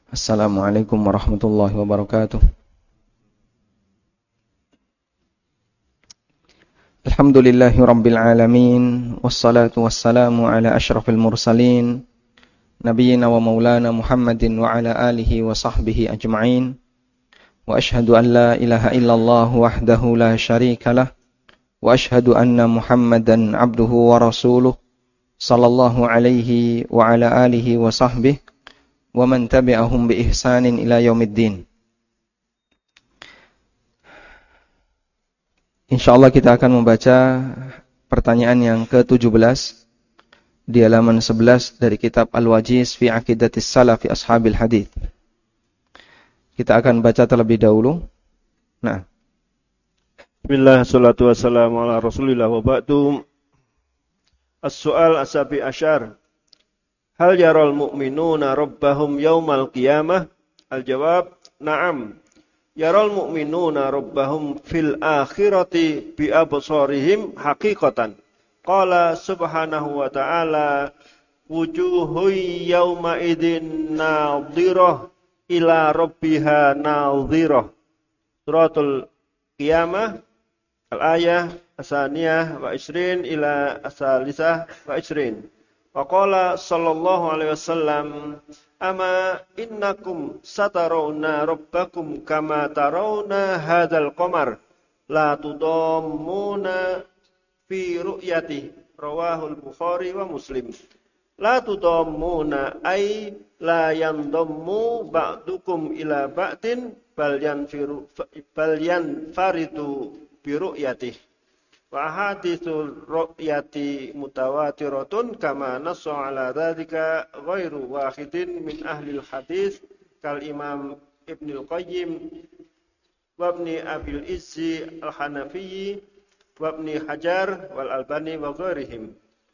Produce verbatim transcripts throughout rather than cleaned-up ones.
Assalamualaikum warahmatullahi wabarakatuh. Alhamdulillahi rabbil alamin, wassalatu wassalamu ala asyrafil mursalin, nabiyyina wa maulana Muhammadin wa ala alihi wa sahbihi ajma'in. Wa ashhadu an la ilaha illallah wahdahu la syarikalah, wa ashhadu anna Muhammadan abduhu wa rasuluh, sallallahu alaihi wa ala alihi wa sahbihi wa man tabi'ahum bi ihsanin ila yaumiddin. Insyaallah kita akan membaca pertanyaan yang ke tujuh belas di halaman sebelas dari kitab Al-Wajiz fi Aqidatis Salaf fi Ashabil Hadits. Kita akan baca terlebih dahulu. Nah. Bismillah, salatu wassalamu ala Rasulillah wa ba'du. As-su'al as-sabi asyar. Hal yaral mu'minuna rabbahum yawmal qiyamah? Al-jawab, na'am. Yaral mu'minuna rabbahum fil akhirati bi absarihim haqiqatan. Qala subhanahu wa ta'ala, wujuhu yawma idin nadhirah ila rabbiha nadhirah. Suratul Qiyamah, al-ayah asaniyah wa ishrin ila asalisah wa ishrin. Waqala sallallahu alaihi wasallam, ama innakum satarawna rabbakum kama tarawna hadzal qamar la tudammuna fi ru'yati. Rawahul Bukhari wa Muslim. La tudammuna ay la yandammu ba'dukum ila ba'din bal yanfiru bal yanfaridu bi ru'yatihi. Wa haditsul ru'yati mutawatiratun kama nassa ala dzalika ghairu wahidin min ahli al-hadis kal Imam Ibnu Qayyim wa Ibnu Abil Izzi al-Hanafi wa Ibnu Hajar wal Albani wa ghairihim.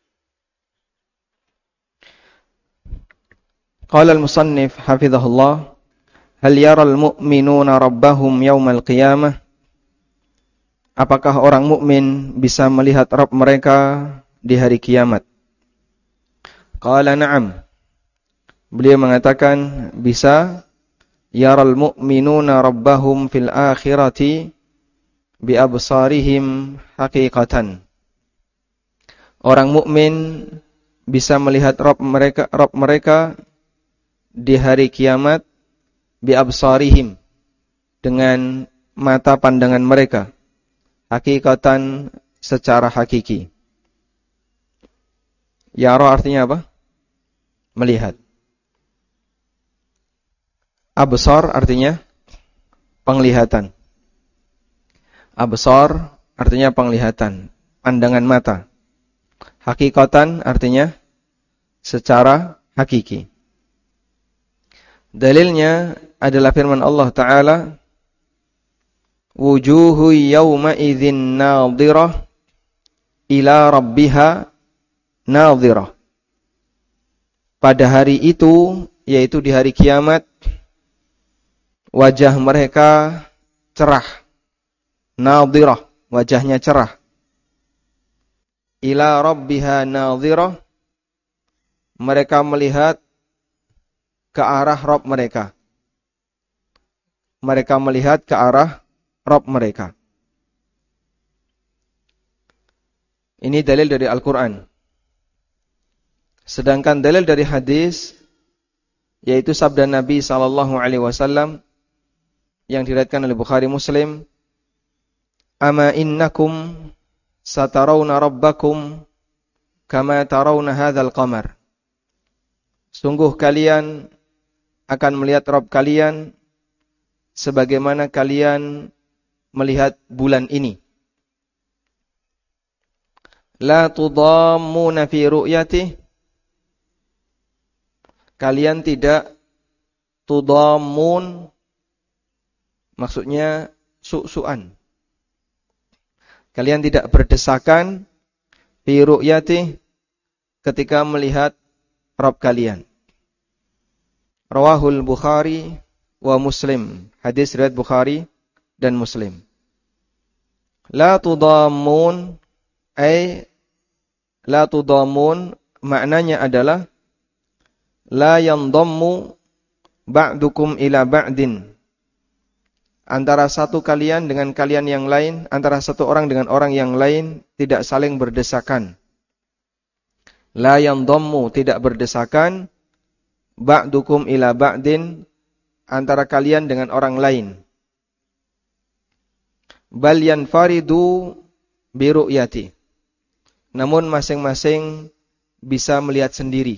Qala al-musannif hafizahullah, hal yaral mu'minuna rabbahum yawmal qiyamah? Apakah orang mukmin bisa melihat Rabb mereka di hari kiamat? Qala na'am. Beliau mengatakan bisa. Yaral mu'minuna rabbahum fil akhirati bi absarihim haqiqatan. Orang mukmin bisa melihat Rabb mereka Rabb mereka di hari kiamat bi absarihim, dengan mata pandangan mereka. Hakikatan, secara hakiki. Yara artinya apa? Melihat. Absar artinya penglihatan. Absar artinya penglihatan, pandangan mata. Hakikatan artinya secara hakiki. Dalilnya adalah firman Allah Ta'ala, wujuhu yawma idzin nadhirah ila rabbiha nadhirah. Pada hari itu, yaitu di hari kiamat, wajah mereka cerah. Nadhirah, wajahnya cerah. Ila rabbiha nadhirah, mereka melihat ke arah Rabb mereka. Mereka melihat ke arah Rabb mereka. Ini dalil dari Al-Quran. Sedangkan dalil dari hadis, yaitu sabda Nabi sallallahu alaihi wasallam yang diriwayatkan oleh Bukhari Muslim, ama innakum satarawna rabbakum kama tarawna hadzal qamar. Sungguh kalian akan melihat Rabb kalian sebagaimana kalian melihat bulan ini. La tudammuna fi ru'yatihi. Kalian tidak tudammun, maksudnya su-suan. Kalian tidak berdesakan fi ru'yatihi, ketika melihat Rabb kalian. Rawahul Bukhari wa Muslim. Hadis riwayat Bukhari dan Muslim. La tudammun ay la tudammun maknanya adalah la yandammu ba'dukum ila ba'din, antara satu kalian dengan kalian yang lain, antara satu orang dengan orang yang lain tidak saling berdesakan. La yandammu, tidak berdesakan, ba'dukum ila ba'din, antara kalian dengan orang lain. Bal yanfaridu bi ru'yati, namun masing-masing bisa melihat sendiri.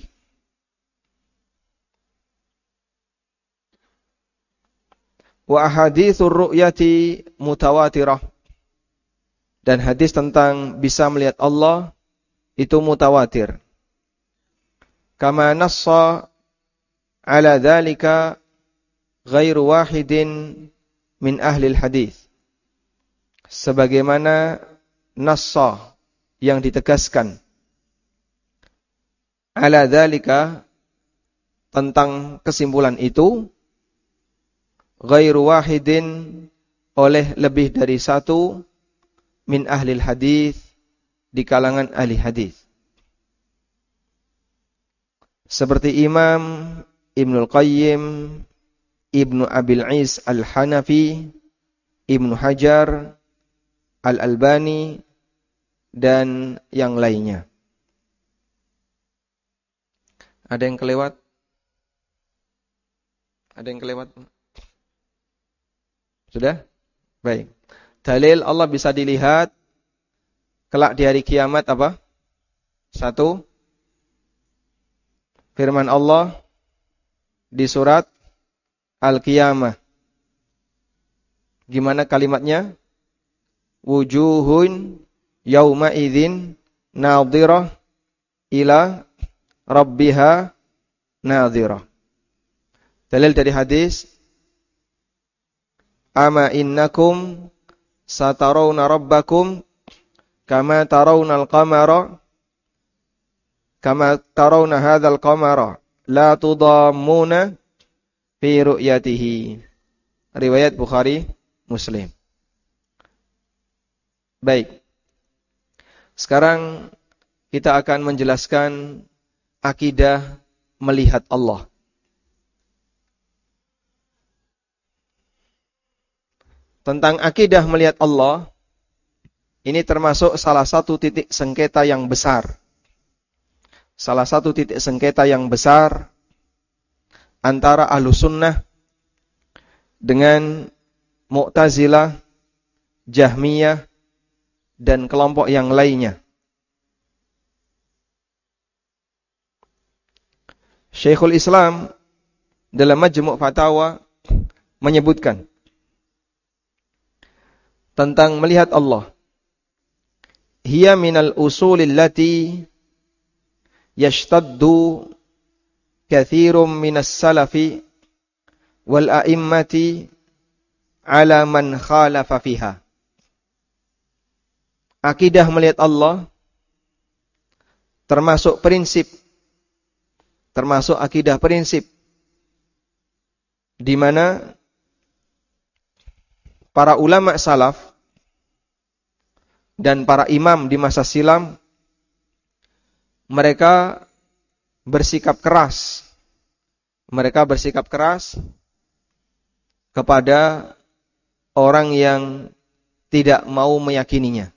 Wa ahaditsur ru'yati mutawatirah, dan hadis tentang bisa melihat Allah itu mutawatir. Kama nassa ala dzalika ghairu wahidin min ahli hadis, sebagaimana nassa yang ditegaskan ala dzalika tentang kesimpulan itu, ghairu wahidin oleh lebih dari satu, min ahli hadis di kalangan ahli hadis, seperti Imam Ibnul Qayyim, Ibnu Abil Is Al-Hanafi, Ibnu Hajar, Al-Albani, dan yang lainnya. Ada yang kelewat? Ada yang kelewat? Sudah? Baik. Dalil Allah bisa dilihat kelak di hari kiamat apa? Satu, firman Allah di surat Al-Qiyamah. Gimana kalimatnya? Wujuhun yauma idzin nadhirah ila rabbiha nadhirah. Dalil dari hadis, ama innakum satarawna rabbakum kama tarawna al-qamara kama tarawna hadzal qamara la tudammuna fi ru'yatihi. Riwayat Bukhari, Muslim. Baik. Sekarang kita akan menjelaskan akidah melihat Allah. Tentang akidah melihat Allah, ini termasuk salah satu titik sengketa yang besar. Salah satu titik sengketa yang besar antara Ahlus Sunnah dengan Mu'tazilah, Jahmiyah, dan kelompok yang lainnya. Syekhul Islam dalam Majmu' Fatawa menyebutkan tentang melihat Allah, hiya minal usulil lati yashtaddu kathirum minas salafi wal a'immati ala man khalafa fiha. Akidah melihat Allah termasuk prinsip, termasuk akidah prinsip di mana para ulama salaf dan para imam di masa silam mereka bersikap keras. Mereka bersikap keras kepada orang yang tidak mau meyakininya.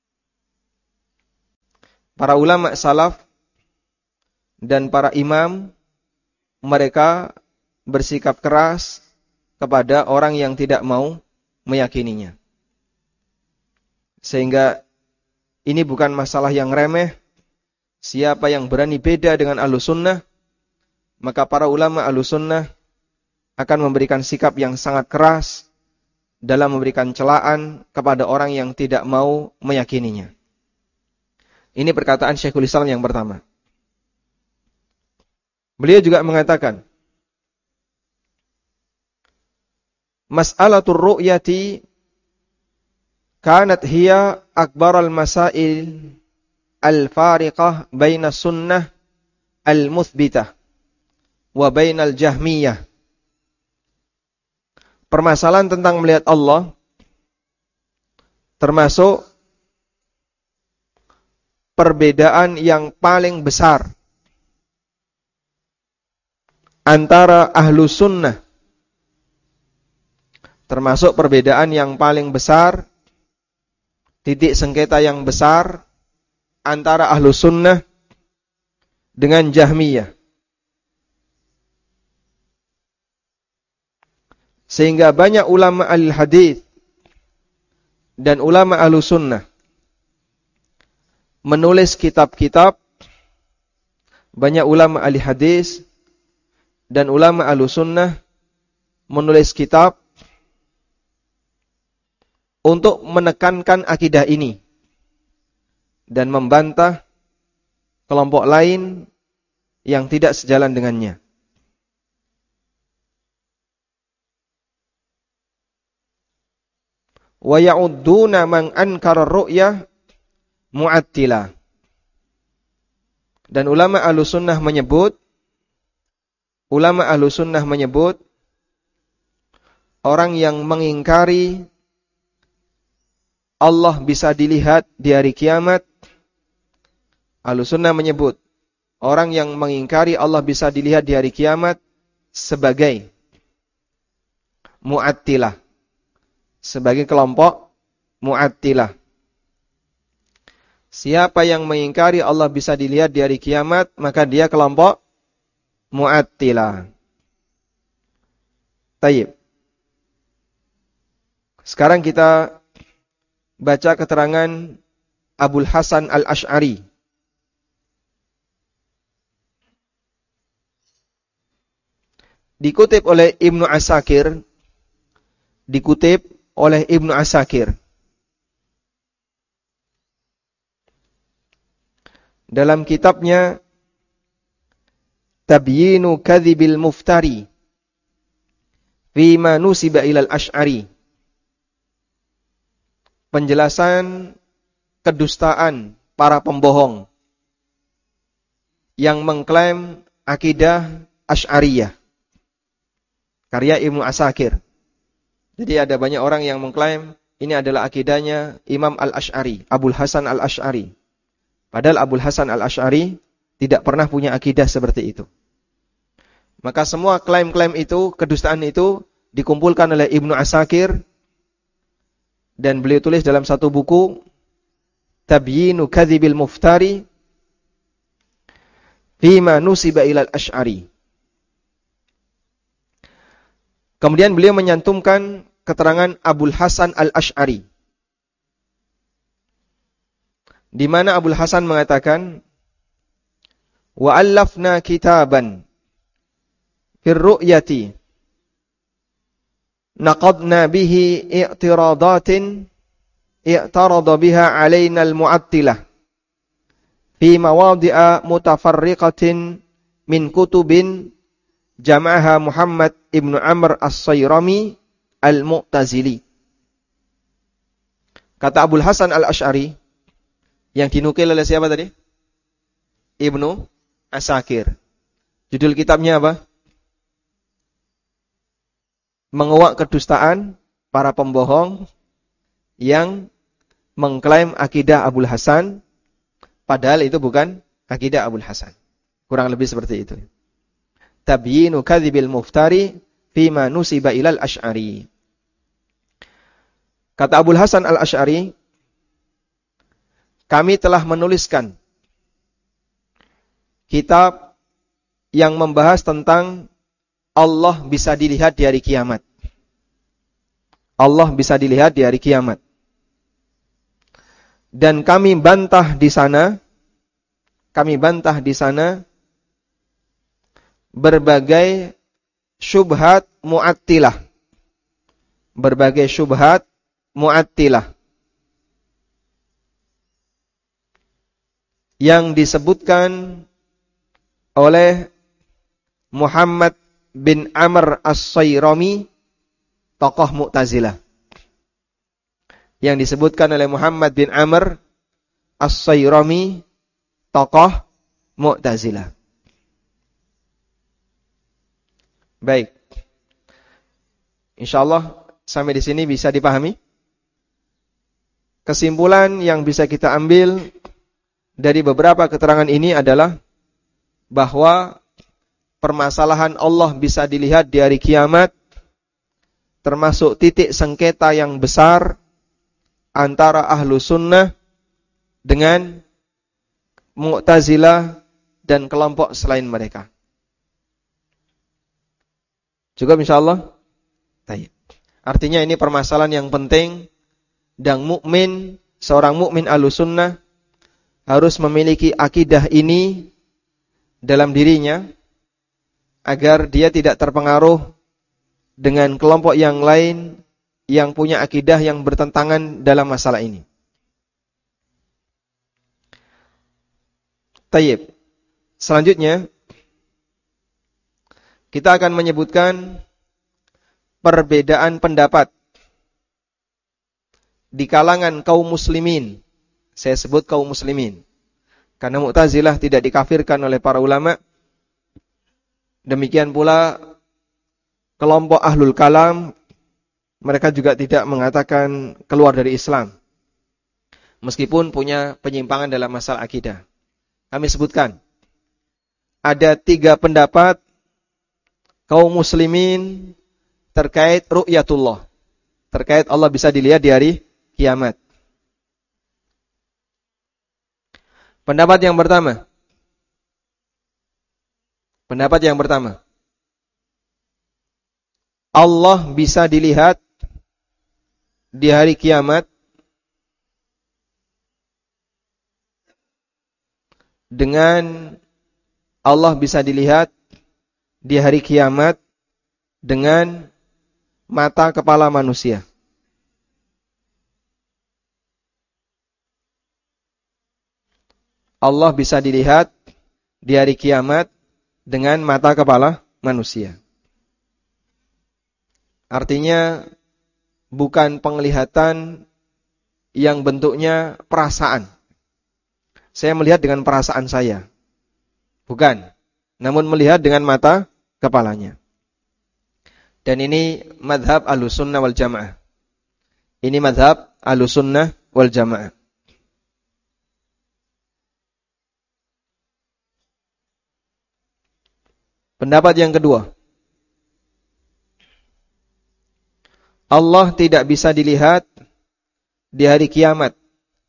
Para ulama salaf dan para imam mereka bersikap keras kepada orang yang tidak mau meyakininya. Sehingga ini bukan masalah yang remeh. Siapa yang berani beda dengan Ahlus Sunnah, maka para ulama Ahlus Sunnah akan memberikan sikap yang sangat keras dalam memberikan celaan kepada orang yang tidak mau meyakininya. Ini perkataan Syekhul Islam yang pertama. Beliau juga mengatakan, Mas'alatul ru'yati kanat hiya akbaral masail al-fariqah baina sunnah al-muthbitah wa bainal jahmiyah. Permasalahan tentang melihat Allah termasuk perbedaan yang paling besar antara ahlu sunnah, termasuk perbedaan yang paling besar, titik sengketa yang besar antara ahlu sunnah dengan Jahmiyah. Sehingga banyak ulama al-hadis dan ulama ahlu sunnah menulis kitab-kitab, banyak ulama ahli hadis dan ulama ahlu sunnah menulis kitab untuk menekankan akidah ini dan membantah kelompok lain yang tidak sejalan dengannya. Wa ya'udduna man ankara ru'yah mu'attilah. Dan ulama ahlu sunnah menyebut, ulama ahlu sunnah menyebut orang yang mengingkari Allah bisa dilihat di hari kiamat. Ahlu sunnah menyebut orang yang mengingkari Allah bisa dilihat di hari kiamat sebagai mu'attilah, sebagai kelompok mu'attilah. Siapa yang mengingkari Allah bisa dilihat di hari kiamat, maka dia kelompok mu'attilah. Tayyib. Sekarang kita baca keterangan Abul Hasan al-Ash'ari. Dikutip oleh Ibnu Asakir, dikutip oleh Ibnu Asakir dalam kitabnya Tabyinu Kadhibil Muftari Fima Nusiba Ilal Ash'ari, penjelasan kedustaan para pembohong yang mengklaim akidah Asy'ariyah, karya Ibnu Asakir. Jadi ada banyak orang yang mengklaim ini adalah akidahnya Imam Al-Ash'ari, Abul Hasan Al-Ash'ari. Padahal Abul Hasan Al-Ash'ari tidak pernah punya akidah seperti itu. Maka semua klaim-klaim itu, kedustaan itu dikumpulkan oleh Ibnu Asakir dan beliau tulis dalam satu buku Tabyinu Kadhibil Muftari Fima Nusiba Ilal Ash'ari. Kemudian beliau menyantumkan keterangan Abul Hasan Al-Ash'ari, di mana Abul Hasan mengatakan, wa allafna kitaban fir ru'yati naqadna bihi i'tiradatin i'tarada biha alaina al-mu'attilah fi mawadi'a mutafarriqatin min kutubin jama'aha Muhammad ibnu Amr as-Sayrami al-Mu'tazili. Kata Abul Hasan Al-Ash'ari, yang dinukil oleh siapa tadi? Ibnu Asakir. Judul kitabnya apa? Menguak kedustaan para pembohong yang mengklaim akidah Abul Hasan, padahal itu bukan akidah Abul Hasan. Kurang lebih seperti itu. Tabyinu Kadhibil Muftari Fima Nusiba Ilal Ash'ari. Kata Abul Hasan Al-Ash'ari, kami telah menuliskan kitab yang membahas tentang Allah bisa dilihat di hari kiamat. Allah bisa dilihat di hari kiamat. Dan kami bantah di sana, kami bantah di sana berbagai syubhat mu'attilah. Berbagai syubhat mu'attilah yang disebutkan oleh Muhammad bin Amr as-Sayrami, tokoh Mu'tazilah. Yang disebutkan oleh Muhammad bin Amr as-Sayrami, tokoh Mu'tazilah. Baik. Insyaallah sampai di sini bisa dipahami. Kesimpulan yang bisa kita ambil dari beberapa keterangan ini adalah bahwa permasalahan Allah bisa dilihat di hari kiamat, termasuk titik sengketa yang besar antara ahlu sunnah dengan Mu'tazilah dan kelompok selain mereka. Cukup insyaallah? Baik. Artinya ini permasalahan yang penting dan mukmin, seorang mukmin ahlu sunnah harus memiliki akidah ini dalam dirinya agar dia tidak terpengaruh dengan kelompok yang lain yang punya akidah yang bertentangan dalam masalah ini. Tayyib. Selanjutnya kita akan menyebutkan perbedaan pendapat di kalangan kaum muslimin. Saya sebut kaum muslimin karena Mu'tazilah tidak dikafirkan oleh para ulama. Demikian pula kelompok ahlul kalam, mereka juga tidak mengatakan keluar dari Islam, meskipun punya penyimpangan dalam masalah akidah. Kami sebutkan ada tiga pendapat kaum muslimin terkait ru'yatullah, terkait Allah bisa dilihat di hari kiamat. Pendapat yang pertama, pendapat yang pertama, Allah bisa dilihat di hari kiamat dengan Allah bisa dilihat di hari kiamat dengan mata kepala manusia. Allah bisa dilihat di hari kiamat dengan mata kepala manusia. Artinya bukan penglihatan yang bentuknya perasaan. Saya melihat dengan perasaan saya. Bukan. Namun melihat dengan mata kepalanya. Dan ini madhab Ahlussunnah wal Jamaah. Ini madhab Ahlussunnah wal Jamaah. Pendapat yang kedua, Allah tidak bisa dilihat di hari kiamat.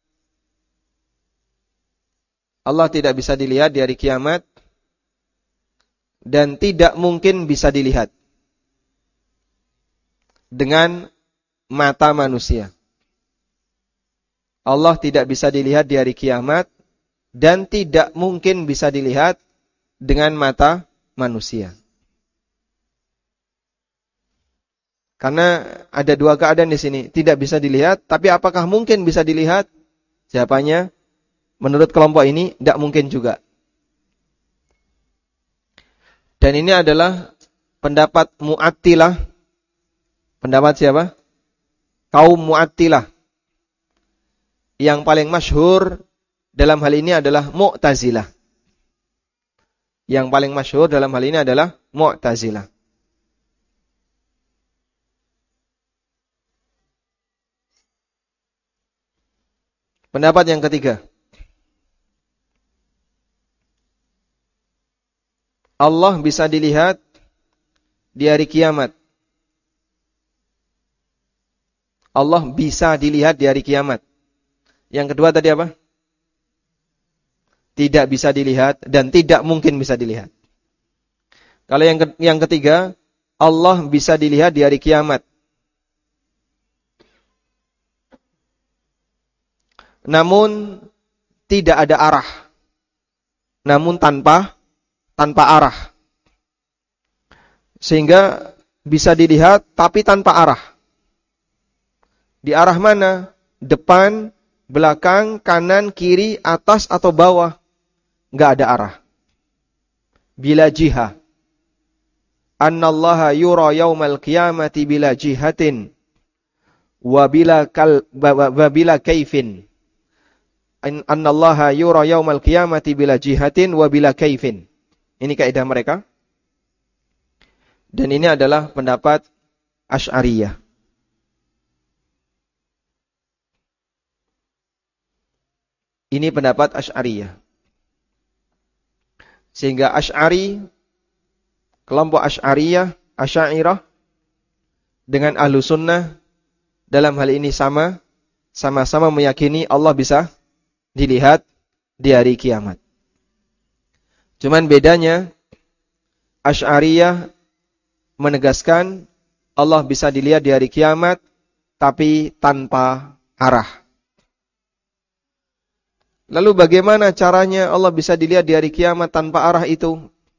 Allah tidak bisa dilihat di hari kiamat dan tidak mungkin bisa dilihat dengan mata manusia. Allah tidak bisa dilihat di hari kiamat dan tidak mungkin bisa dilihat dengan mata manusia. Karena ada dua keadaan di sini, tidak bisa dilihat, tapi apakah mungkin bisa dilihat? Jawabannya, menurut kelompok ini, tidak mungkin juga. Dan ini adalah pendapat Mu'attilah. Pendapat siapa? Kaum Mu'attilah. Yang paling masyhur dalam hal ini adalah Mu'tazilah. Yang paling masyhur dalam hal ini adalah Mu'tazilah. Pendapat yang ketiga, Allah bisa dilihat di hari kiamat. Allah bisa dilihat di hari kiamat. Yang kedua tadi apa? Tidak bisa dilihat dan tidak mungkin bisa dilihat. Kalau yang ke- yang ketiga, Allah bisa dilihat di hari kiamat. Namun tidak ada arah. Namun tanpa tanpa arah. Sehingga bisa dilihat tapi tanpa arah. Di arah mana? Depan, belakang, kanan, kiri, atas atau bawah? Enggak ada arah. Bila jiha. Annallaha yura yaumal qiyamati bila jihatin wa bila kal wa bila kaifin. Annallaha yura yaumal qiyamati bila jihatin wa bila kaifin. Ini kaidah mereka. Dan ini adalah pendapat Asy'ariyah. Ini pendapat Asy'ariyah. Sehingga Asy'ari kelompok Asy'ariyah, Asy'ariyah dengan Ahlu Sunnah dalam hal ini sama, sama-sama meyakini Allah bisa dilihat di hari kiamat. Cuman bedanya Asy'ariyah menegaskan Allah bisa dilihat di hari kiamat tapi tanpa arah. Lalu bagaimana caranya Allah bisa dilihat di hari kiamat tanpa arah itu?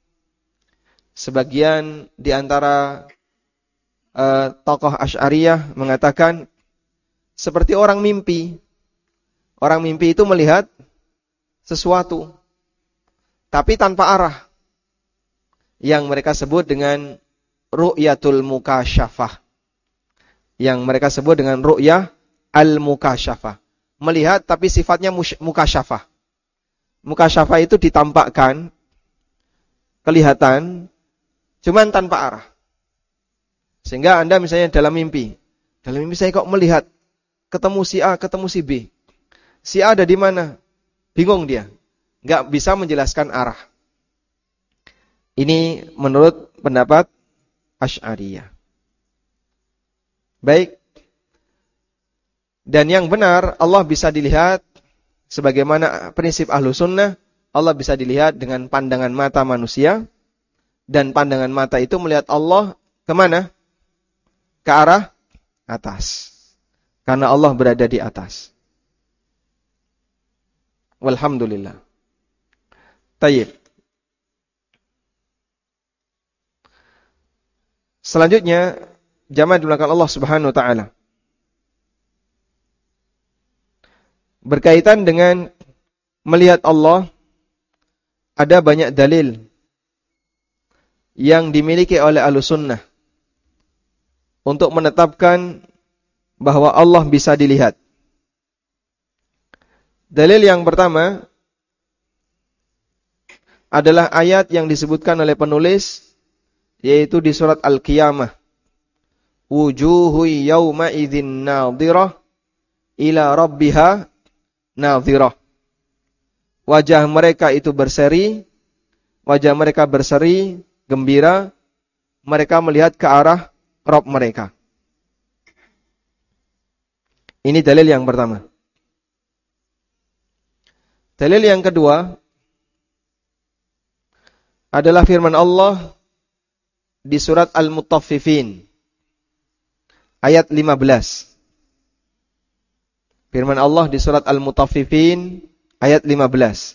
Sebagian di antara uh, tokoh Asy'ariyah mengatakan seperti orang mimpi. Orang mimpi itu melihat sesuatu tapi tanpa arah. Yang mereka sebut dengan ru'yatul mukasyafah. Yang mereka sebut dengan ru'yah al-mukasyafah. Melihat tapi sifatnya mukasyafah. Mukasyafah itu ditampakkan, kelihatan, cuman tanpa arah. Sehingga Anda misalnya dalam mimpi. Dalam mimpi saya kok melihat ketemu si A, ketemu si B. Si A ada di mana? Bingung dia. Enggak bisa menjelaskan arah. Ini menurut pendapat Asy'ariyah. Baik. Dan yang benar, Allah bisa dilihat sebagaimana prinsip Ahlu Sunnah, Allah bisa dilihat dengan pandangan mata manusia, dan pandangan mata itu melihat Allah kemana? Ke arah atas. Karena Allah berada di atas. Walhamdulillah. Tayyib. Selanjutnya, jamaah dimulakan Allah Subhanahu wa taala. Berkaitan dengan melihat Allah, ada banyak dalil yang dimiliki oleh Ahlussunnah untuk menetapkan bahwa Allah bisa dilihat. Dalil yang pertama adalah ayat yang disebutkan oleh penulis, yaitu di surat Al-Qiyamah. Wujuhu yawma idzin nadhirah ila rabbiha nadhirah. Wajah mereka itu berseri, wajah mereka berseri, gembira, mereka melihat ke arah Rabb mereka. Ini dalil yang pertama. Dalil yang kedua adalah firman Allah di surat Al-Mutaffifin ayat lima belas. Firman Allah di surat Al-Mutaffifin ayat lima belas.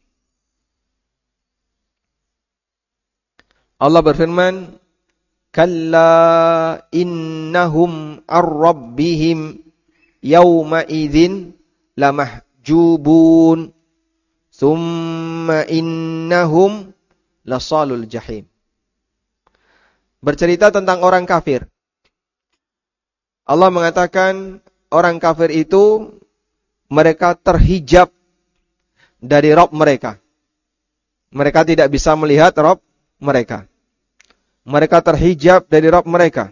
Allah berfirman, "Kalla innahum ar-rabbihim yawma idzin lamahjubun, thumma innahum lasalul jahim." Bercerita tentang orang kafir. Allah mengatakan orang kafir itu mereka terhijab dari Rabb mereka. Mereka tidak bisa melihat Rabb mereka. Mereka terhijab dari Rabb mereka.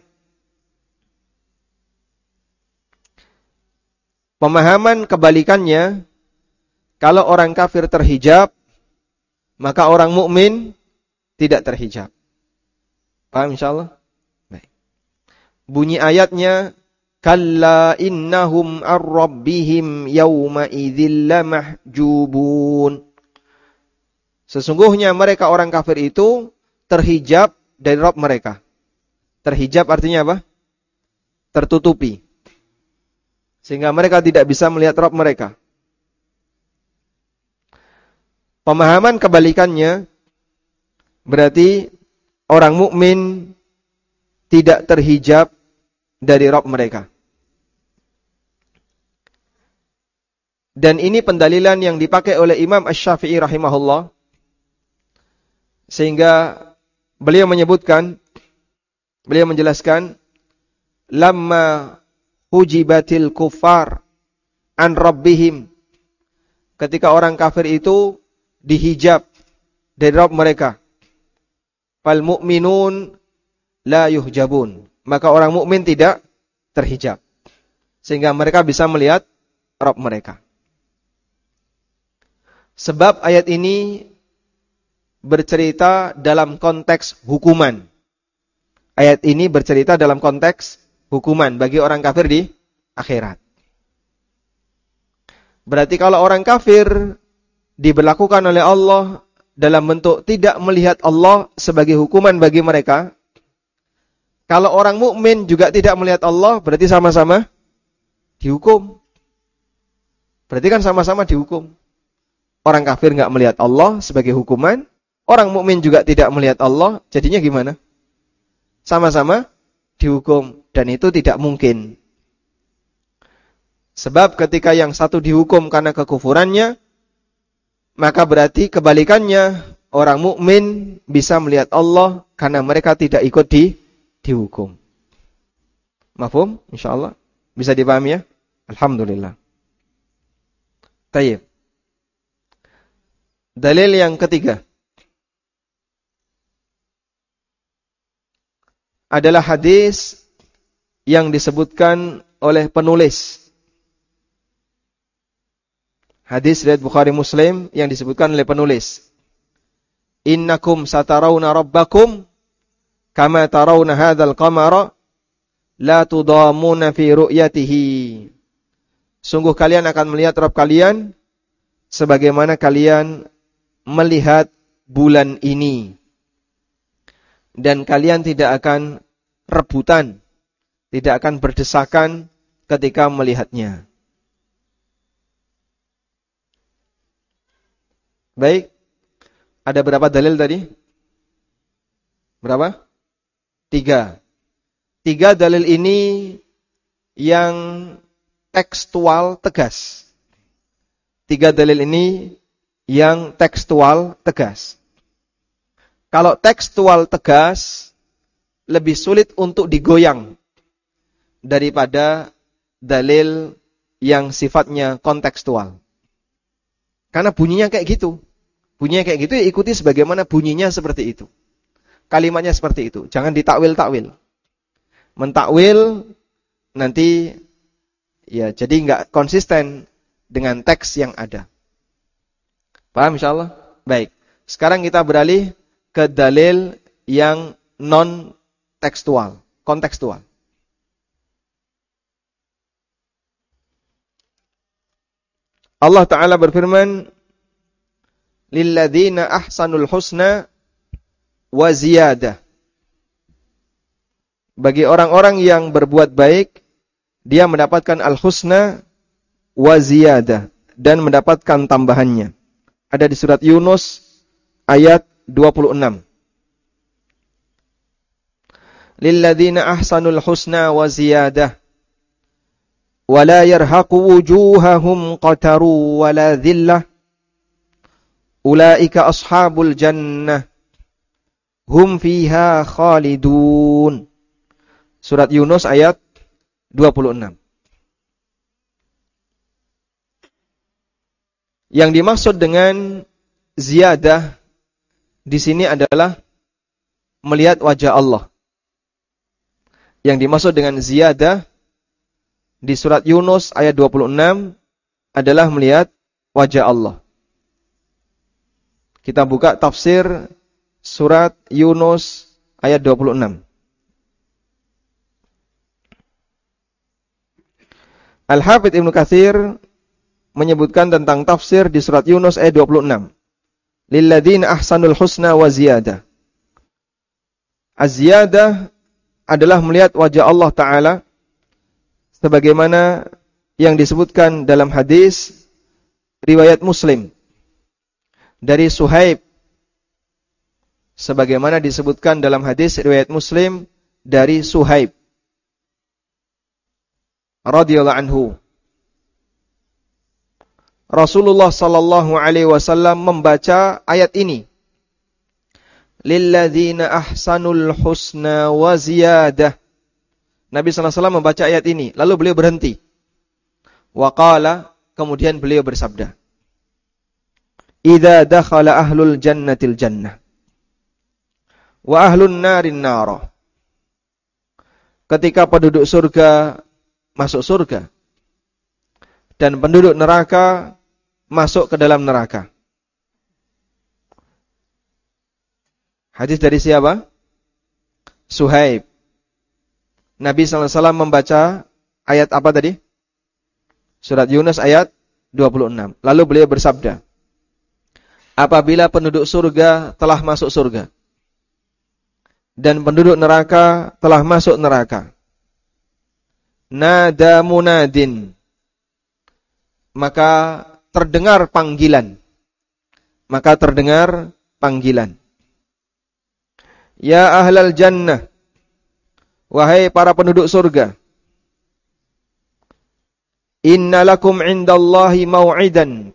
Pemahaman kebalikannya, kalau orang kafir terhijab, maka orang mukmin tidak terhijab. Paham insyaallah? Baik. Bunyi ayatnya, kalla innahum ar-rabbihim yawma idzil lamahjubun. Sesungguhnya mereka orang kafir itu terhijab dari Rabb mereka. Terhijab artinya apa? Tertutupi. Sehingga mereka tidak bisa melihat Rabb mereka. Pemahaman kebalikannya berarti orang mukmin tidak terhijab dari Rabb mereka. Dan ini pendalilan yang dipakai oleh Imam Asy-Syafi'i rahimahullah. Sehingga beliau menyebutkan, beliau menjelaskan, lamma hujibatil kuffar an rabbihim, ketika orang kafir itu dihijab dari Rabb mereka, fal mu'minun la yuhjabun, maka orang mukmin tidak terhijab, sehingga mereka bisa melihat Rabb mereka. Sebab ayat ini bercerita dalam konteks hukuman. Ayat ini bercerita dalam konteks hukuman bagi orang kafir di akhirat. Berarti kalau orang kafir diberlakukan oleh Allah dalam bentuk tidak melihat Allah sebagai hukuman bagi mereka. Kalau orang mukmin juga tidak melihat Allah, berarti sama-sama dihukum. Berarti kan sama-sama dihukum. Orang kafir nggak melihat Allah sebagai hukuman, orang mukmin juga tidak melihat Allah, jadinya gimana? Sama-sama dihukum, dan itu tidak mungkin. Sebab ketika yang satu dihukum karena kekufurannya, maka berarti kebalikannya, orang mukmin bisa melihat Allah karena mereka tidak ikut di dihukum. Mafhum? Insyaallah. Bisa dipahami ya? Alhamdulillah. Tayyib. Dalil yang ketiga adalah hadis yang disebutkan oleh penulis. Hadis riwayat Bukhari Muslim yang disebutkan oleh penulis. Innakum satarawna rabbakum kama tarawna hadzal qamara la tudamuna fi ru'yatihi. Sungguh kalian akan melihat Rabb kalian sebagaimana kalian melihat bulan ini. Dan kalian tidak akan rebutan, tidak akan berdesakan ketika melihatnya. Baik, ada berapa dalil tadi? Berapa? Tiga. Tiga dalil ini yang tekstual tegas. Tiga dalil ini yang tekstual tegas. Kalau tekstual tegas, lebih sulit untuk digoyang daripada dalil yang sifatnya kontekstual. Karena bunyinya kayak gitu. Bunyinya kayak gitu, ya ikuti sebagaimana bunyinya seperti itu. Kalimatnya seperti itu. Jangan ditakwil-takwil. Mentakwil nanti ya jadi nggak konsisten dengan teks yang ada. Paham insyaallah? Baik. Sekarang kita beralih ke dalil yang non tekstual, kontekstual. Allah Ta'ala berfirman, lilladzina ahsanul husna wa ziyadah. Bagi orang-orang yang berbuat baik, dia mendapatkan al-husna wa ziyadah, dan mendapatkan tambahannya. Ada di surat Yunus ayat dua puluh enam. Lilladzina ahsanul husna wa ziyadah wa la yarhaqu wujuhahum qataru wa la dhillah ulaika ashabul jannah hum fiha khalidun. Surat Yunus ayat dua puluh enam. Yang dimaksud dengan ziyadah di sini adalah melihat wajah Allah. Yang dimaksud dengan ziyadah di surat Yunus ayat dua puluh enam adalah melihat wajah Allah. Kita buka tafsir surat Yunus ayat dua puluh enam. Al-Hafidz Ibnu Katsir menyebutkan tentang tafsir di surat Yunus ayat dua puluh enam. Lilladzina ahsanul husna wa ziyadah. Az-ziyadah adalah melihat wajah Allah Ta'ala sebagaimana yang disebutkan dalam hadis riwayat Muslim dari Suhaib, sebagaimana disebutkan dalam hadis riwayat Muslim dari Suhaib radhiyallahu anhu. Rasulullah sallallahu alaihi wasallam membaca ayat ini. Lilladzina ahsanul husna wa ziyadah. Nabi sallallahu alaihi wasallam membaca ayat ini, lalu beliau berhenti. Wa qala, kemudian beliau bersabda, Idza dakhala ahlul jannatil jannah wa ahlun narin nar. Ketika penduduk surga masuk surga dan penduduk neraka masuk ke dalam neraka. Hadis dari siapa? Suhaib. Nabi sallallahu alaihi wasallam membaca ayat apa tadi? Surat Yunus ayat dua puluh enam. Lalu beliau bersabda, apabila penduduk surga telah masuk surga dan penduduk neraka telah masuk neraka, nada munadin, maka terdengar panggilan. Maka terdengar panggilan. Ya ahlal jannah, wahai para penduduk surga, inna lakum indallahi mau'idan.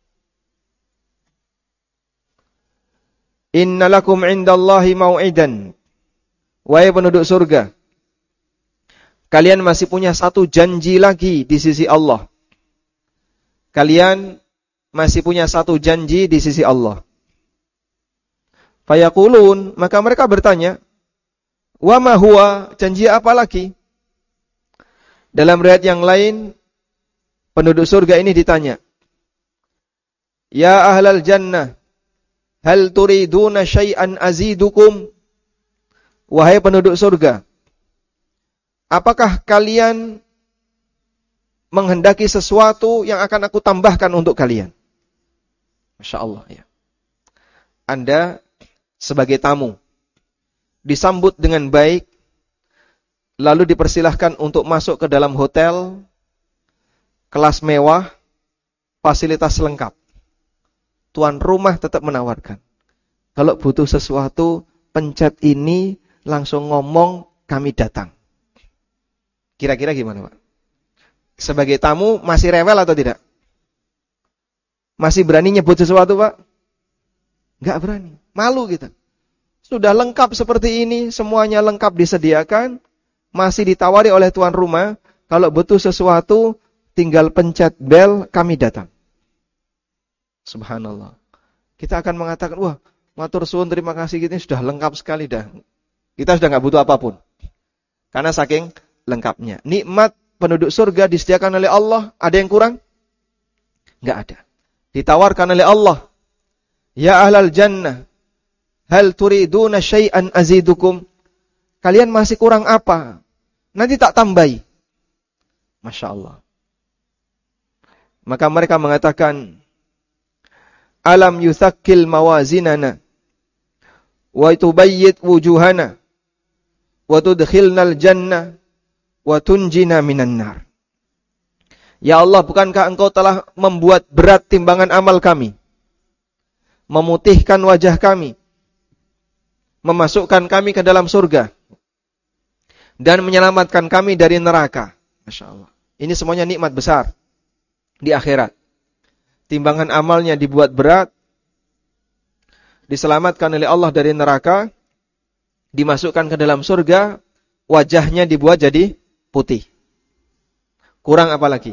Inna lakum indallahi mau'idan. Wahai penduduk surga, kalian masih punya satu janji lagi di sisi Allah. Kalian masih punya satu janji di sisi Allah. Fayaqulun, maka mereka bertanya, wa ma huwa, janji apa lagi? Dalam riwayat yang lain, penduduk surga ini ditanya, ya ahlal jannah, hal turiduna syai'an azidukum? Wahai penduduk surga, apakah kalian menghendaki sesuatu yang akan aku tambahkan untuk kalian? Masya Allah ya. Anda sebagai tamu disambut dengan baik, lalu dipersilahkan untuk masuk ke dalam hotel, kelas mewah, fasilitas lengkap. Tuan rumah tetap menawarkan. Kalau butuh sesuatu, pencet ini, langsung ngomong, kami datang. Kira-kira gimana, Pak? Sebagai tamu, masih rewel atau tidak? Masih berani nyebut sesuatu, Pak? Enggak berani. Malu gitu. Sudah lengkap seperti ini, semuanya lengkap disediakan, masih ditawari oleh tuan rumah, kalau butuh sesuatu, tinggal pencet bel, kami datang. Subhanallah. Kita akan mengatakan, wah, matur suwun, terima kasih, kita sudah lengkap sekali dah. Kita sudah enggak butuh apapun. Karena saking lengkapnya. Nikmat penduduk surga disediakan oleh Allah, ada yang kurang? Enggak ada. Ditawarkan oleh Allah, ya ahlal jannah, hal turiduna syai'an azidukum? Kalian masih kurang apa? Nanti tak tambahi. Masya Allah. Maka mereka mengatakan, alam yuthakkil mawazinana, wa tubayyit wujuhana, wa tudkhilnal jannah, wa tunjina minan nar. Ya Allah, bukankah engkau telah membuat berat timbangan amal kami, memutihkan wajah kami, memasukkan kami ke dalam surga, dan menyelamatkan kami dari neraka. Masya Allah. Ini semuanya nikmat besar di akhirat. Timbangan amalnya dibuat berat, diselamatkan oleh Allah dari neraka, dimasukkan ke dalam surga, wajahnya dibuat jadi putih. Kurang apa lagi?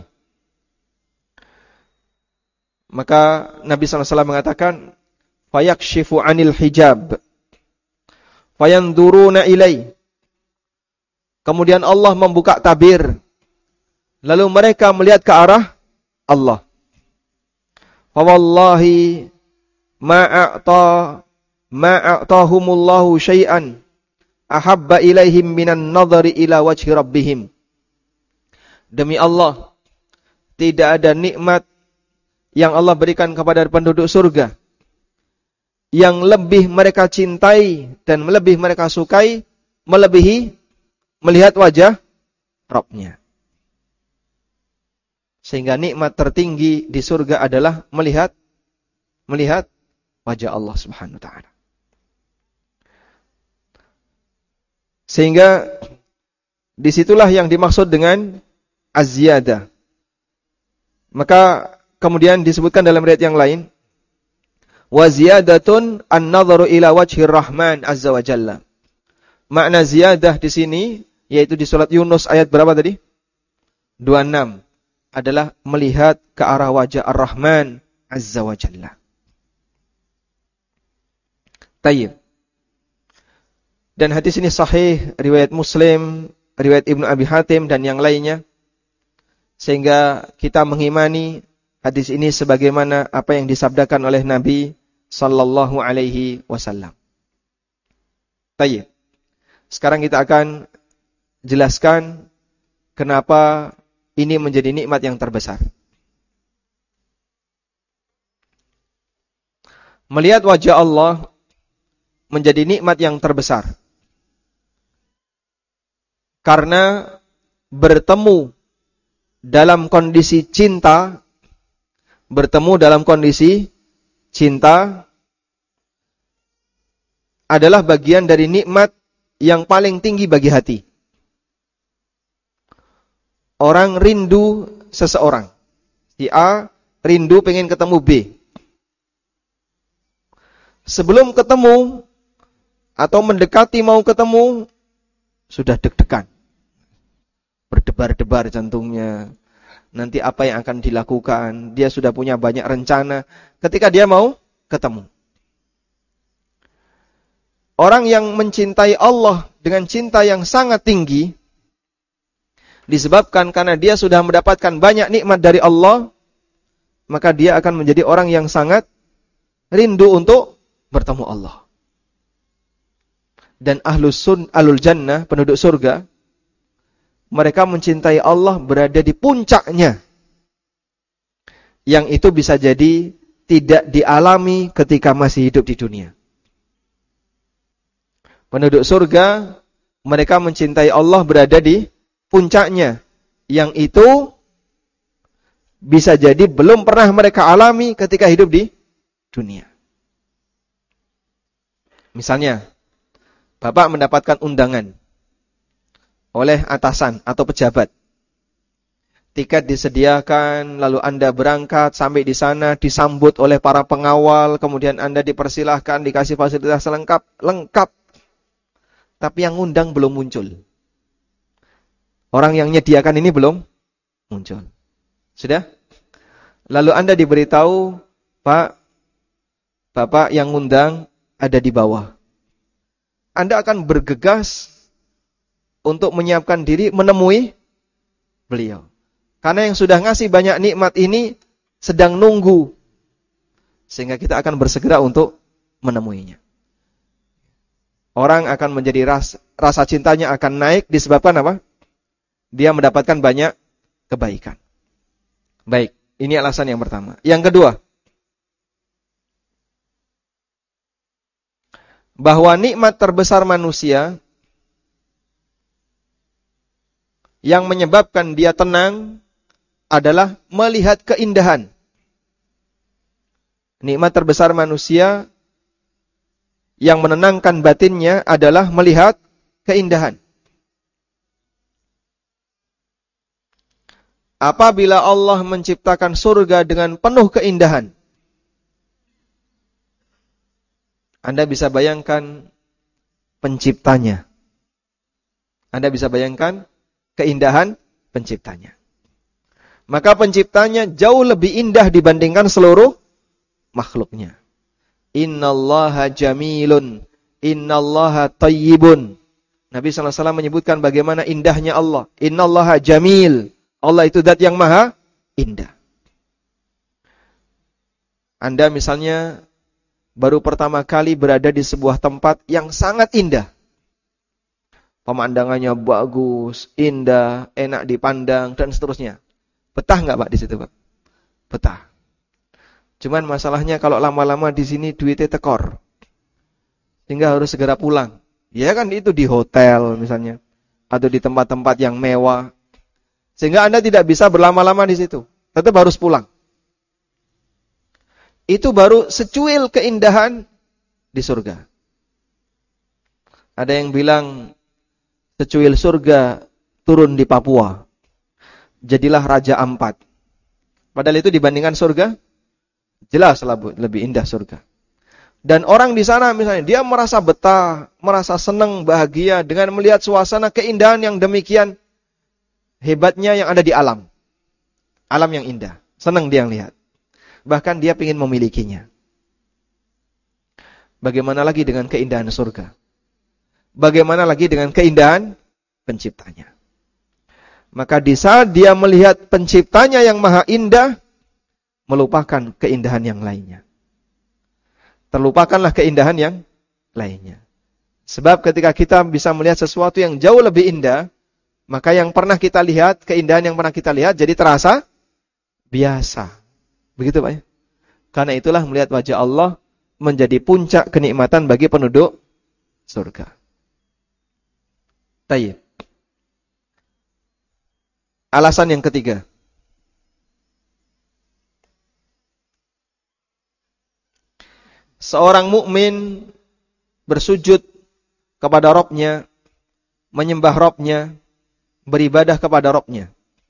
Maka Nabi sallallahu alaihi wasallam mengatakan, fayakshifu anil hijab, fayanduruna ilai. Kemudian Allah membuka tabir, lalu mereka melihat ke arah Allah. Fawallahi ma'a'ta ma'a'tahumullahu syai'an ahabba ilaihim minan nadhari ila wajhi rabbihim. Demi Allah, tidak ada nikmat yang Allah berikan kepada penduduk surga yang lebih mereka cintai dan lebih mereka sukai melebihi melihat wajah Rabb-nya. Sehingga nikmat tertinggi di surga adalah melihat melihat wajah Allah Subhanahu wa taala. Sehingga disitulah yang dimaksud dengan az-ziyadah. Maka kemudian disebutkan dalam riwayat yang lain, wa ziyadatun an-nadharu ila wajhir rahman azza wa jalla. Makna ziyadah di sini yaitu di surat Yunus ayat berapa tadi? dua puluh enam adalah melihat ke arah wajah Ar-Rahman azza wa jalla. Tayyib. Dan hadis ini sahih, riwayat Muslim, riwayat Ibnu Abi Hatim dan yang lainnya. Sehingga kita mengimani hadis ini sebagaimana apa yang disabdakan oleh Nabi sallallahu alaihi wasallam. Tayyib. Sekarang kita akan jelaskan kenapa ini menjadi nikmat yang terbesar. Melihat wajah Allah menjadi nikmat yang terbesar. Karena bertemu dalam kondisi cinta, bertemu dalam kondisi cinta adalah bagian dari nikmat yang paling tinggi bagi hati. Orang rindu seseorang. Si A rindu pengen ketemu B. Sebelum ketemu atau mendekati mau ketemu, sudah deg-degan. Berdebar-debar jantungnya. Nanti apa yang akan dilakukan. Dia sudah punya banyak rencana ketika dia mau ketemu. Orang yang mencintai Allah dengan cinta yang sangat tinggi, disebabkan karena dia sudah mendapatkan banyak nikmat dari Allah, maka dia akan menjadi orang yang sangat rindu untuk bertemu Allah. Dan ahlus sun, ahlul jannah, penduduk surga, mereka mencintai Allah berada di puncaknya. Yang itu bisa jadi tidak dialami ketika masih hidup di dunia. Penduduk surga, mereka mencintai Allah berada di puncaknya. Yang itu bisa jadi belum pernah mereka alami ketika hidup di dunia. Misalnya, Bapak mendapatkan undangan oleh atasan atau pejabat. Tiket disediakan, lalu Anda berangkat sampai di sana, disambut oleh para pengawal, kemudian Anda dipersilahkan, dikasih fasilitas lengkap, lengkap. Tapi yang undang belum muncul. Orang yang menyediakan ini belum muncul. Sudah? Lalu Anda diberitahu, Pak, Bapak yang undang ada di bawah. Anda akan bergegas untuk menyiapkan diri menemui beliau. Karena yang sudah ngasih banyak nikmat ini sedang nunggu. Sehingga kita akan bersegera untuk menemuinya. Orang akan menjadi rasa, rasa cintanya akan naik disebabkan apa? Dia mendapatkan banyak kebaikan. Baik, ini alasan yang pertama. Yang kedua, bahwa nikmat terbesar manusia yang menyebabkan dia tenang adalah melihat keindahan. Nikmat terbesar manusia yang menenangkan batinnya adalah melihat keindahan. Apabila Allah menciptakan surga dengan penuh keindahan, Anda bisa bayangkan penciptanya. Anda bisa bayangkan keindahan penciptanya. Maka penciptanya jauh lebih indah dibandingkan seluruh makhluknya. Innallaha jamilun, innallaha tayyibun. Nabi sallallahu alaihi wasallam menyebutkan bagaimana indahnya Allah. Innallaha jamil. Allah itu zat yang maha indah. Anda misalnya baru pertama kali berada di sebuah tempat yang sangat indah. Pemandangannya bagus, indah, enak dipandang, dan seterusnya. Betah nggak Pak di situ Pak? Betah. Cuman masalahnya kalau lama-lama di sini duitnya tekor. Sehingga harus segera pulang. Ya kan itu di hotel misalnya. Atau di tempat-tempat yang mewah. Sehingga Anda tidak bisa berlama-lama di situ. Tetap harus pulang. Itu baru secuil keindahan di surga. Ada yang bilang secuil surga turun di Papua. Jadilah Raja Ampat. Padahal itu dibandingkan surga, jelas lebih indah surga. Dan orang di sana misalnya, dia merasa betah, merasa senang, bahagia dengan melihat suasana keindahan yang demikian hebatnya yang ada di alam. Alam yang indah. Senang dia lihat. Bahkan dia ingin memilikinya. Bagaimana lagi dengan keindahan surga? Bagaimana lagi dengan keindahan penciptanya? Maka di saat dia melihat penciptanya yang maha indah, melupakan keindahan yang lainnya. Terlupakanlah keindahan yang lainnya. Sebab ketika kita bisa melihat sesuatu yang jauh lebih indah, maka yang pernah kita lihat, keindahan yang pernah kita lihat jadi terasa biasa. Begitu Pak ya? Karena itulah melihat wajah Allah menjadi puncak kenikmatan bagi penduduk surga. Tayyib. Alasan yang ketiga. Seorang mukmin bersujud kepada Rabb-nya, menyembah Rabb-nya, beribadah kepada Rabb-nya.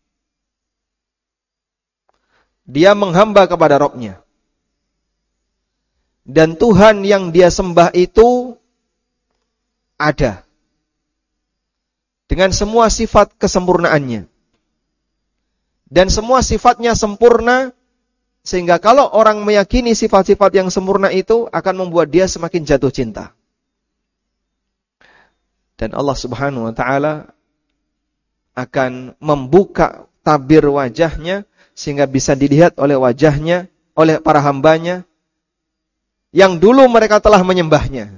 Dia menghamba kepada Rabb-nya. Dan Tuhan yang dia sembah itu ada. Dengan semua sifat kesempurnaannya. Dan semua sifatnya sempurna, sehingga kalau orang meyakini sifat-sifat yang sempurna itu akan membuat dia semakin jatuh cinta. Dan Allah Subhanahu wa taala akan membuka tabir wajahnya sehingga bisa dilihat oleh wajahnya, oleh para hambanya yang dulu mereka telah menyembahnya.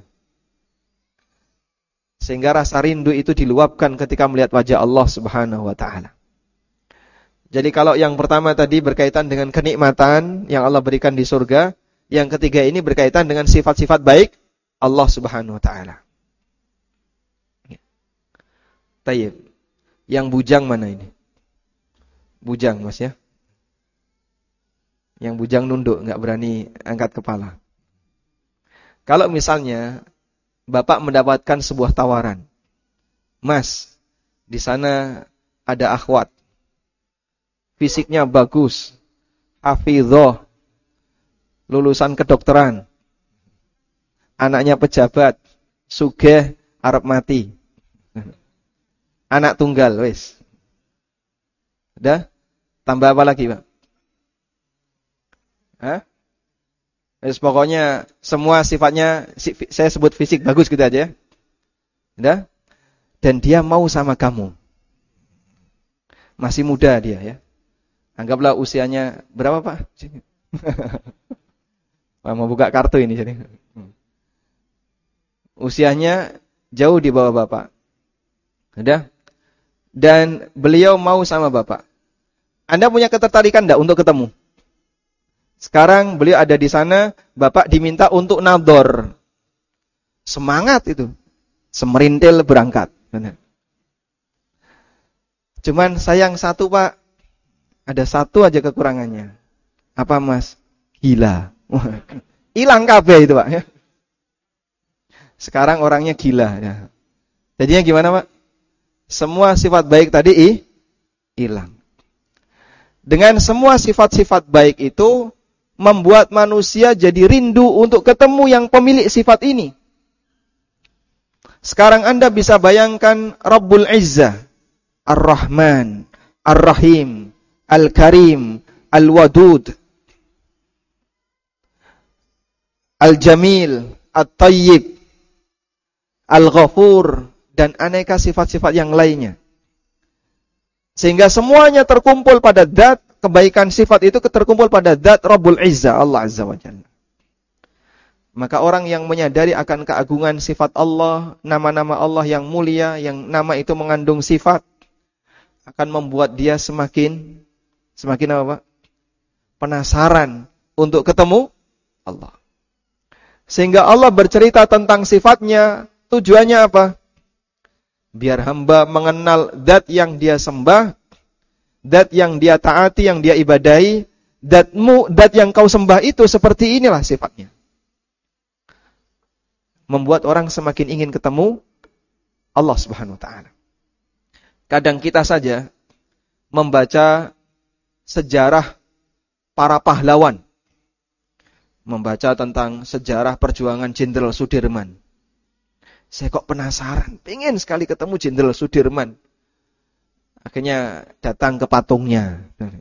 Sehingga rasa rindu itu diluapkan ketika melihat wajah Allah Subhanahu wa taala. Jadi kalau yang pertama tadi berkaitan dengan kenikmatan yang Allah berikan di surga, yang ketiga ini berkaitan dengan sifat-sifat baik Allah Subhanahu wa taala. Tayyib. Yang bujang mana ini? Bujang Mas ya. Yang bujang nunduk, enggak berani angkat kepala. Kalau misalnya Bapak mendapatkan sebuah tawaran. Mas, di sana ada akhwat. Fisiknya bagus. Hafidhoh. Lulusan kedokteran. Anaknya pejabat. Sugih arep mati. Anak tunggal, wis. Udah? Tambah apa lagi, Pak? Hah? Wis pokoknya semua sifatnya saya sebut fisik bagus gitu aja ya. Udah? Dan dia mau sama kamu. Masih muda dia ya. Anggaplah usianya berapa, Pak? Pak mau buka kartu ini jadi. Usianya jauh di bawah Bapak. Udah? Dan beliau mau sama Bapak. Anda punya ketertarikan enggak untuk ketemu? Sekarang beliau ada di sana, Bapak diminta untuk nador. Semangat itu. Semerintil berangkat. Cuman sayang satu, Pak. Ada satu aja kekurangannya. Apa, Mas? Gila. Hilang kabeh itu, Pak. Sekarang orangnya gila. Jadinya gimana, Pak? Semua sifat baik tadi hilang. Dengan semua sifat-sifat baik itu membuat manusia jadi rindu untuk ketemu yang pemilik sifat ini. Sekarang Anda bisa bayangkan Rabbul Izzah, Ar-Rahman, Ar-Rahim, Al-Karim, Al-Wadud, Al-Jamil, At-Tayyib, Al-Ghafur, dan aneka sifat-sifat yang lainnya. Sehingga semuanya terkumpul pada zat, kebaikan sifat itu terkumpul pada zat Rabbul Izzah, Allah Azza wa Jalla. Maka orang yang menyadari akan keagungan sifat Allah, nama-nama Allah yang mulia, yang nama itu mengandung sifat, akan membuat dia semakin, semakin apa, Pak? Penasaran untuk ketemu Allah. Sehingga Allah bercerita tentang sifatnya, tujuannya apa? Biar hamba mengenal zat yang dia sembah, zat yang dia taati, yang dia ibadahi, zatmu, zat yang kau sembah itu seperti inilah sifatnya. Membuat orang semakin ingin ketemu Allah Subhanahu wa taala. Kadang kita saja membaca sejarah para pahlawan, membaca tentang sejarah perjuangan Jenderal Sudirman. Saya kok penasaran, pengen sekali ketemu Jenderal Sudirman. Akhirnya datang ke patungnya.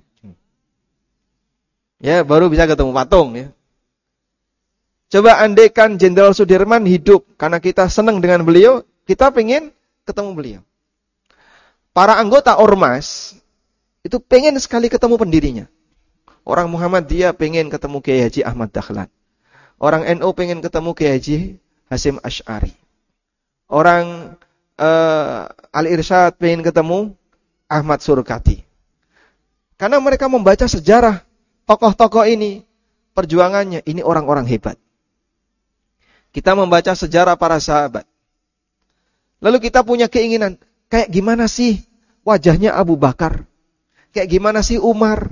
Ya, baru bisa ketemu patung ya. Coba andaikan Jenderal Sudirman hidup, karena kita senang dengan beliau, kita pengen ketemu beliau. Para anggota Ormas itu pengen sekali ketemu pendirinya. Orang Muhammadiyah pengen ketemu Kiai Haji Ahmad Dahlan. Orang N U pengen ketemu Kiai Haji Hasyim Asy'ari. orang uh, Al-Irsyad pengen ketemu Ahmad Surkati. Karena mereka membaca sejarah tokoh-tokoh ini, perjuangannya, ini orang-orang hebat. Kita membaca sejarah para sahabat. Lalu kita punya keinginan, kayak gimana sih wajahnya Abu Bakar? Kayak gimana sih Umar?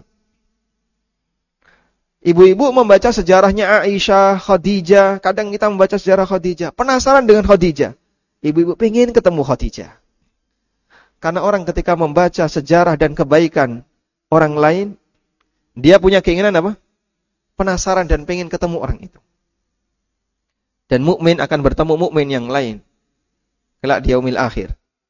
Ibu-ibu membaca sejarahnya Aisyah, Khadijah. Kadang kita membaca sejarah Khadijah. Penasaran dengan Khadijah. Ibu-ibu pengen ketemu Khadijah. Karena orang ketika membaca sejarah dan kebaikan orang lain, dia punya keinginan apa? Penasaran dan pengen ketemu orang itu. Dan mukmin akan bertemu mukmin yang lain kelak di yaumil akhir.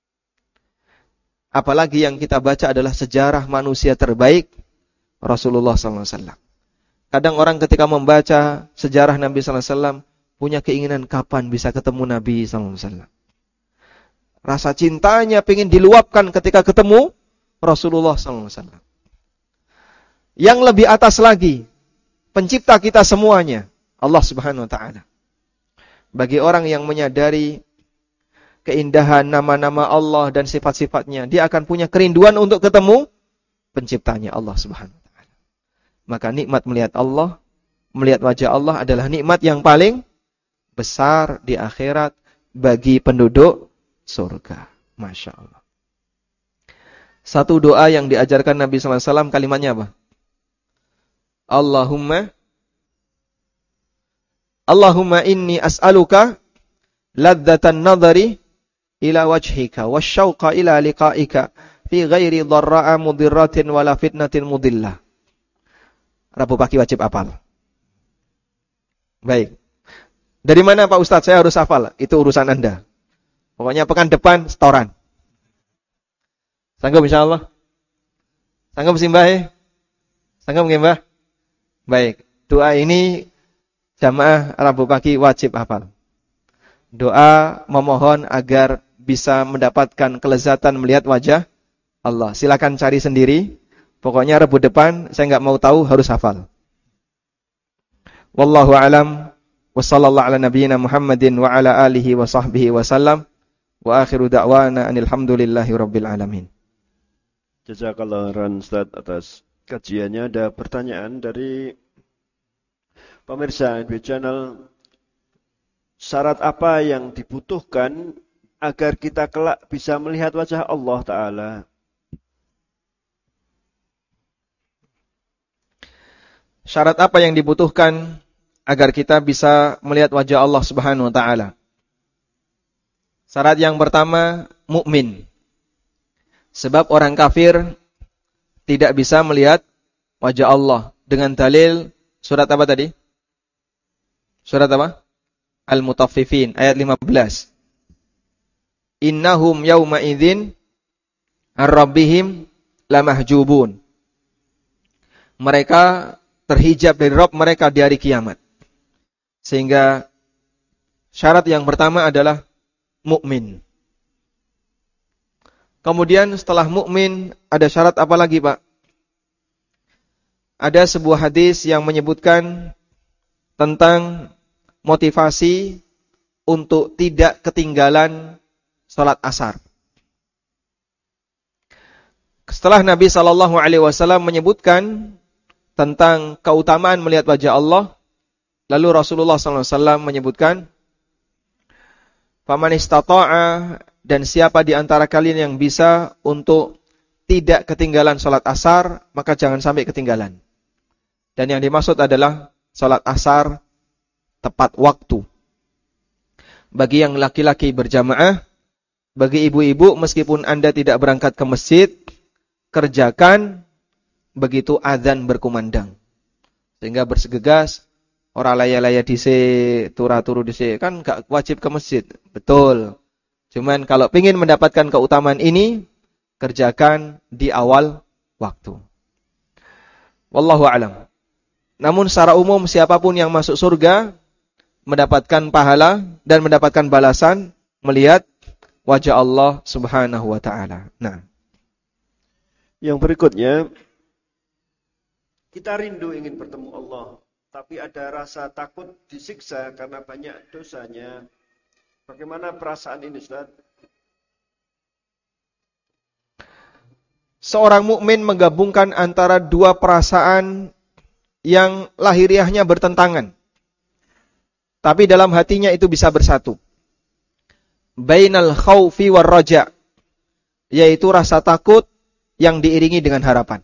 Apalagi yang kita baca adalah sejarah manusia terbaik Rasulullah sallallahu alaihi wasallam. Kadang orang ketika membaca sejarah Nabi sallallahu alaihi wasallam punya keinginan kapan bisa ketemu Nabi sallallahu alaihi wasallam. Rasa cintanya pengen diluapkan ketika ketemu Rasulullah sallallahu alaihi wasallam. Yang lebih atas lagi, pencipta kita semuanya, Allah Subhanahu wa taala. Bagi orang yang menyadari keindahan nama-nama Allah dan sifat-sifatnya, dia akan punya kerinduan untuk ketemu penciptanya Allah Subhanahu wa taala. Maka nikmat melihat Allah, melihat wajah Allah adalah nikmat yang paling besar di akhirat bagi penduduk surga. Masya Allah. Satu doa yang diajarkan Nabi sallallahu alaihi wasallam kalimatnya apa? Allahumma Allahumma inni as'aluka ladzatan nadhari ila wajhika wasyauqa ila liqa'ika fi ghairi dharra'a mudirratin wala fitnatin mudillah. Rabu pagi wajib hafal. Baik. Dari mana Pak Ustadz saya harus hafal? Itu urusan Anda. Pokoknya pekan depan setoran. Sanggup insyaallah? Sanggup sih Mbah? Sanggup nggih Mbah? Baik. Doa ini jamaah Rabu pagi wajib hafal. Doa memohon agar bisa mendapatkan kelezatan melihat wajah Allah. Silakan cari sendiri. Pokoknya Rabu depan saya enggak mau tahu, harus hafal. Wallahu alam wa sallallahu ala nabiyyina Muhammadin wa ala alihi wa sahbihi wa sallam wa akhiru da'wana anil hamdulillahi rabbil alamin. Jazakallah khairan Ustaz atas kajiannya. Ada pertanyaan dari pemirsa N B Channel. Syarat apa yang dibutuhkan agar kita kelak bisa melihat wajah Allah Ta'ala? Syarat apa yang dibutuhkan agar kita bisa melihat wajah Allah Subhanahu wa taala? Syarat yang pertama, mukmin. Sebab orang kafir tidak bisa melihat wajah Allah dengan dalil surat apa tadi? Surat apa? Al-Mutaffifin ayat lima belas. Innahum yauma idzin ar-rabbihim lamahjubun. Mereka terhijab dari Rabb mereka di hari kiamat. Sehingga syarat yang pertama adalah mukmin. Kemudian setelah mukmin ada syarat apa lagi, Pak? Ada sebuah hadis yang menyebutkan tentang motivasi untuk tidak ketinggalan salat asar. Setelah Nabi sallallahu alaihi wasallam menyebutkan tentang keutamaan melihat wajah Allah, lalu Rasulullah sallallahu alaihi wasallam menyebutkan, "Faman istata'a," dan siapa di antara kalian yang bisa untuk tidak ketinggalan salat asar, maka jangan sampai ketinggalan. Dan yang dimaksud adalah salat asar tepat waktu. Bagi yang laki-laki berjamaah, bagi ibu-ibu meskipun Anda tidak berangkat ke masjid, kerjakan begitu azan berkumandang. Sehingga bersegegas, orang laya-laya dhisik, turu-turu dhisik, kan enggak wajib ke masjid. Betul. Cuman kalau ingin mendapatkan keutamaan ini, kerjakan di awal waktu. Wallahu a'lam. Namun secara umum siapapun yang masuk surga mendapatkan pahala dan mendapatkan balasan melihat wajah Allah Subhanahu wa taala. Nah, yang berikutnya, kita rindu ingin bertemu Allah, tapi ada rasa takut disiksa karena banyak dosanya. Bagaimana perasaan ini, Ustaz? Seorang mukmin menggabungkan antara dua perasaan yang lahiriahnya bertentangan. Tapi dalam hatinya itu bisa bersatu. Bainal khaufi war raja, yaitu rasa takut yang diiringi dengan harapan.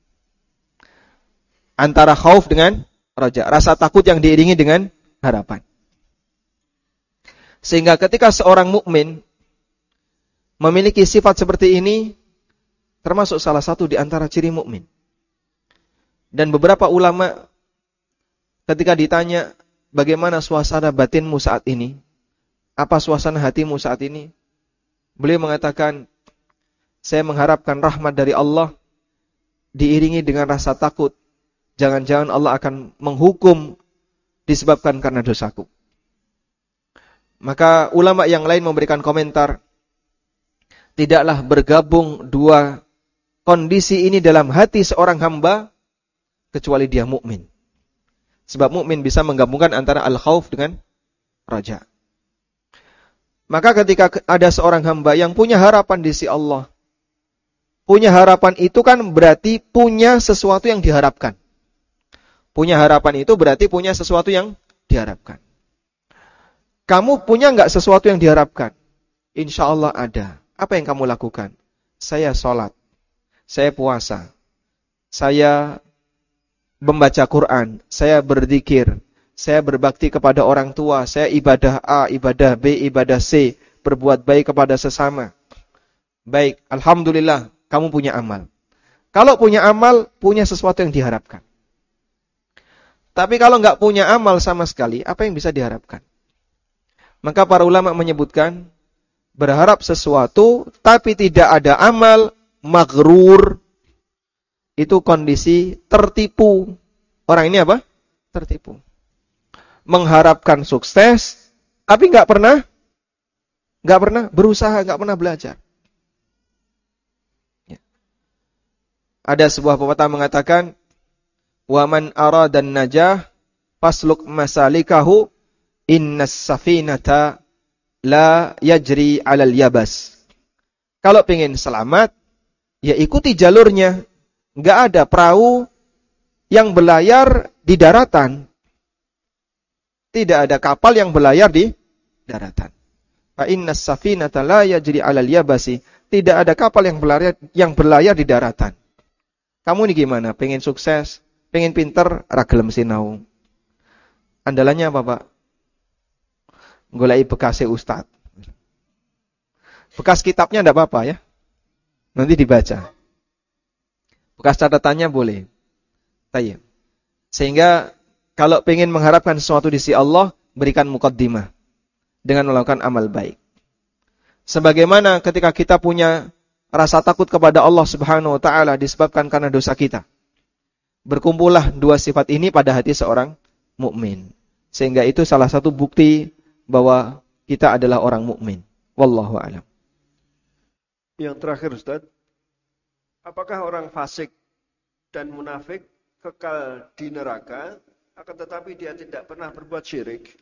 Antara khauf dengan raja, rasa takut yang diiringi dengan harapan. Sehingga ketika seorang mukmin memiliki sifat seperti ini, termasuk salah satu di antara ciri mukmin. Dan beberapa ulama ketika ditanya, bagaimana suasana batinmu saat ini? Apa suasana hatimu saat ini? Beliau mengatakan, saya mengharapkan rahmat dari Allah diiringi dengan rasa takut. Jangan-jangan Allah akan menghukum disebabkan karena dosaku. Maka ulama yang lain memberikan komentar, tidaklah bergabung dua kondisi ini dalam hati seorang hamba kecuali dia mukmin. Sebab mukmin bisa menggabungkan antara al-khauf dengan raja. Maka ketika ada seorang hamba yang punya harapan di sisi Allah, punya harapan itu kan berarti punya sesuatu yang diharapkan. Punya harapan itu berarti punya sesuatu yang diharapkan. Kamu punya enggak sesuatu yang diharapkan? Insya Allah ada. Apa yang kamu lakukan? Saya sholat, saya puasa, saya membaca Quran, saya berzikir, saya berbakti kepada orang tua, saya ibadah A, ibadah B, ibadah C, berbuat baik kepada sesama. Baik, alhamdulillah, kamu punya amal. Kalau punya amal, punya sesuatu yang diharapkan. Tapi kalau enggak punya amal sama sekali, apa yang bisa diharapkan? Maka para ulama menyebutkan, berharap sesuatu tapi tidak ada amal, maghrur, itu kondisi tertipu. Orang ini apa? Tertipu. Mengharapkan sukses, tapi enggak pernah, enggak pernah berusaha, enggak pernah belajar. Ya. Ada sebuah pepatah mengatakan, wa man aradan najah fasluk masalikahu innas safinata la yajri 'alal yabas. Kalau pengen selamat, ya ikuti jalurnya. Enggak ada perahu yang berlayar di daratan. Tidak ada kapal yang berlayar di daratan. Fa innas safinata la yajri 'alal yabasi. Tidak ada kapal yang berlayar yang berlayar di daratan. Kamu ini gimana? Pengen sukses, pengen pinter, ra gelem sinau. Andalannya apa, Pak? Golai bekasnya ustad. Bekas kitabnya enggak apa-apa ya. Nanti dibaca. Bekas catatannya boleh. Tayyib. Sehingga kalau pengen mengharapkan sesuatu di sisi Allah, berikan muqaddimah dengan melakukan amal baik. Sebagaimana ketika kita punya rasa takut kepada Allah Subhanahu wa taala disebabkan karena dosa kita. Berkumpullah dua sifat ini pada hati seorang mukmin. Sehingga itu salah satu bukti bahwa kita adalah orang mukmin. Wallahu a'lam. Yang terakhir, Ustaz, apakah orang fasik dan munafik kekal di neraka, akan tetapi dia tidak pernah berbuat syirik?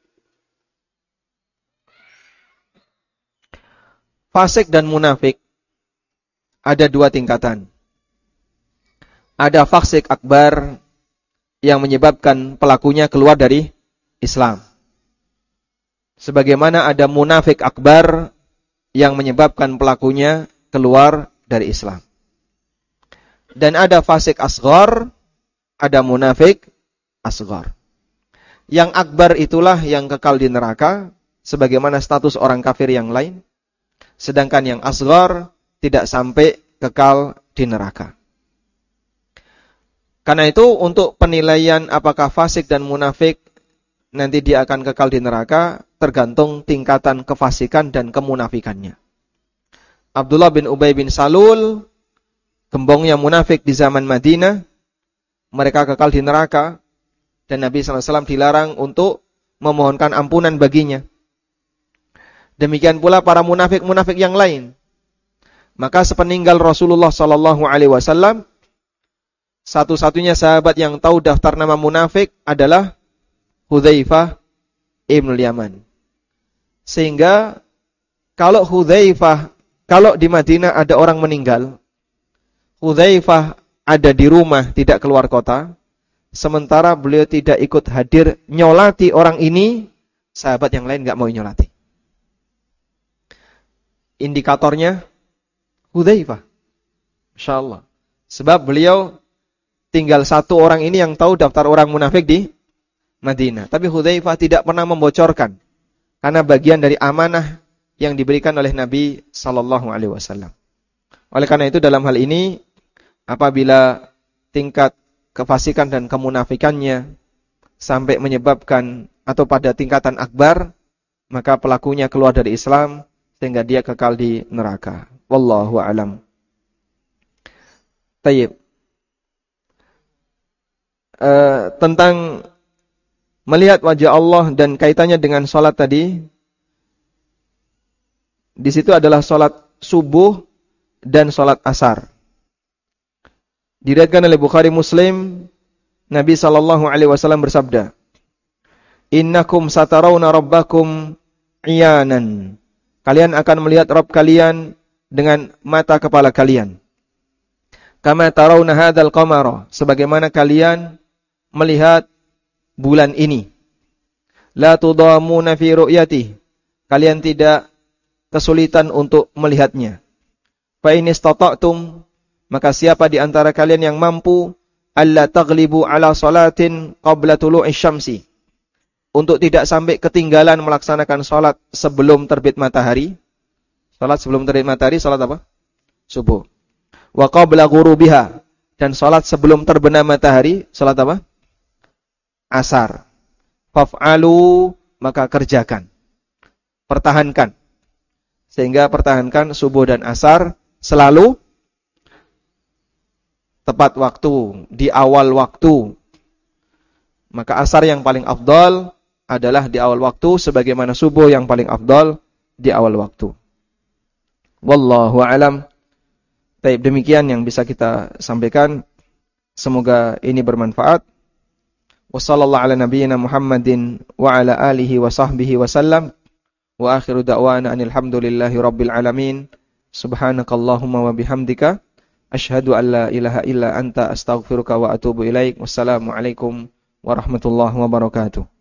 Fasik dan munafik ada dua tingkatan. Ada fasik akbar yang menyebabkan pelakunya keluar dari Islam. Sebagaimana ada munafik akbar yang menyebabkan pelakunya keluar dari Islam. Dan ada fasik asghar, ada munafik asghar. Yang akbar itulah yang kekal di neraka, sebagaimana status orang kafir yang lain. Sedangkan yang asghar tidak sampai kekal di neraka. Karena itu untuk penilaian apakah fasik dan munafik nanti dia akan kekal di neraka tergantung tingkatan kefasikan dan kemunafikannya. Abdullah bin Ubay bin Salul, gembongnya munafik di zaman Madinah, mereka kekal di neraka dan Nabi sallallahu alaihi wasallam dilarang untuk memohonkan ampunan baginya. Demikian pula para munafik-munafik yang lain. Maka sepeninggal Rasulullah sallallahu alaihi wasallam, satu-satunya sahabat yang tahu daftar nama munafik adalah Hudzaifah ibn Yaman. Sehingga kalau Hudzaifah, kalau di Madinah ada orang meninggal, Hudzaifah ada di rumah, tidak keluar kota, sementara beliau tidak ikut hadir nyolati orang ini, sahabat yang lain enggak mau nyolati. Indikatornya Hudzaifah. Masyaallah. Sebab beliau tinggal satu orang ini yang tahu daftar orang munafik di Madinah. Tapi Hudzaifah tidak pernah membocorkan. Karena bagian dari amanah yang diberikan oleh Nabi sallallahu alaihi wasallam. Oleh karena itu dalam hal ini, apabila tingkat kefasikan dan kemunafikannya sampai menyebabkan atau pada tingkatan akbar, maka pelakunya keluar dari Islam sehingga dia kekal di neraka. Wallahu a'lam. Tayyib. Uh, tentang melihat wajah Allah dan kaitannya dengan salat tadi, di situ adalah salat subuh dan salat asar. Diriwayatkan oleh Bukhari Muslim, Nabi sallallahu alaihi wasallam bersabda, "Innakum satarawna rabbakum iyanan." Kalian akan melihat Rabb kalian dengan mata kepala kalian. Kama tarawna hadzal qamara, sebagaimana kalian melihat bulan ini. La tudamuna fi ru'yatihi, kalian tidak kesulitan untuk melihatnya. Fa in istata'tum, maka siapa di antara kalian yang mampu alla taghlibu ala salatin qabla tulu'i syamsi, untuk tidak sampai ketinggalan melaksanakan salat sebelum terbit matahari. Salat sebelum terbit matahari, salat apa? Subuh. Wa qabla ghurubiha, dan salat sebelum terbenam matahari, salat apa? Asar. Faf'alu, maka kerjakan. Pertahankan. Sehingga pertahankan subuh dan asar selalu tepat waktu, di awal waktu. Maka asar yang paling afdal adalah di awal waktu, sebagaimana subuh yang paling afdal di awal waktu. Wallahu a'lam. Baik, demikian yang bisa kita sampaikan. Semoga ini bermanfaat. Wassallallahu ala nabiyyina Muhammadin wa ala alihi wa sahbihi wa sallam. Wa akhiru da'wana alhamdulillahi rabbil alamin. Subhanakallahumma wa bihamdika asyhadu an la ilaha illa anta astaghfiruka wa atubu ilaik. Wassalamu alaikum warahmatullahi wabarakatuh.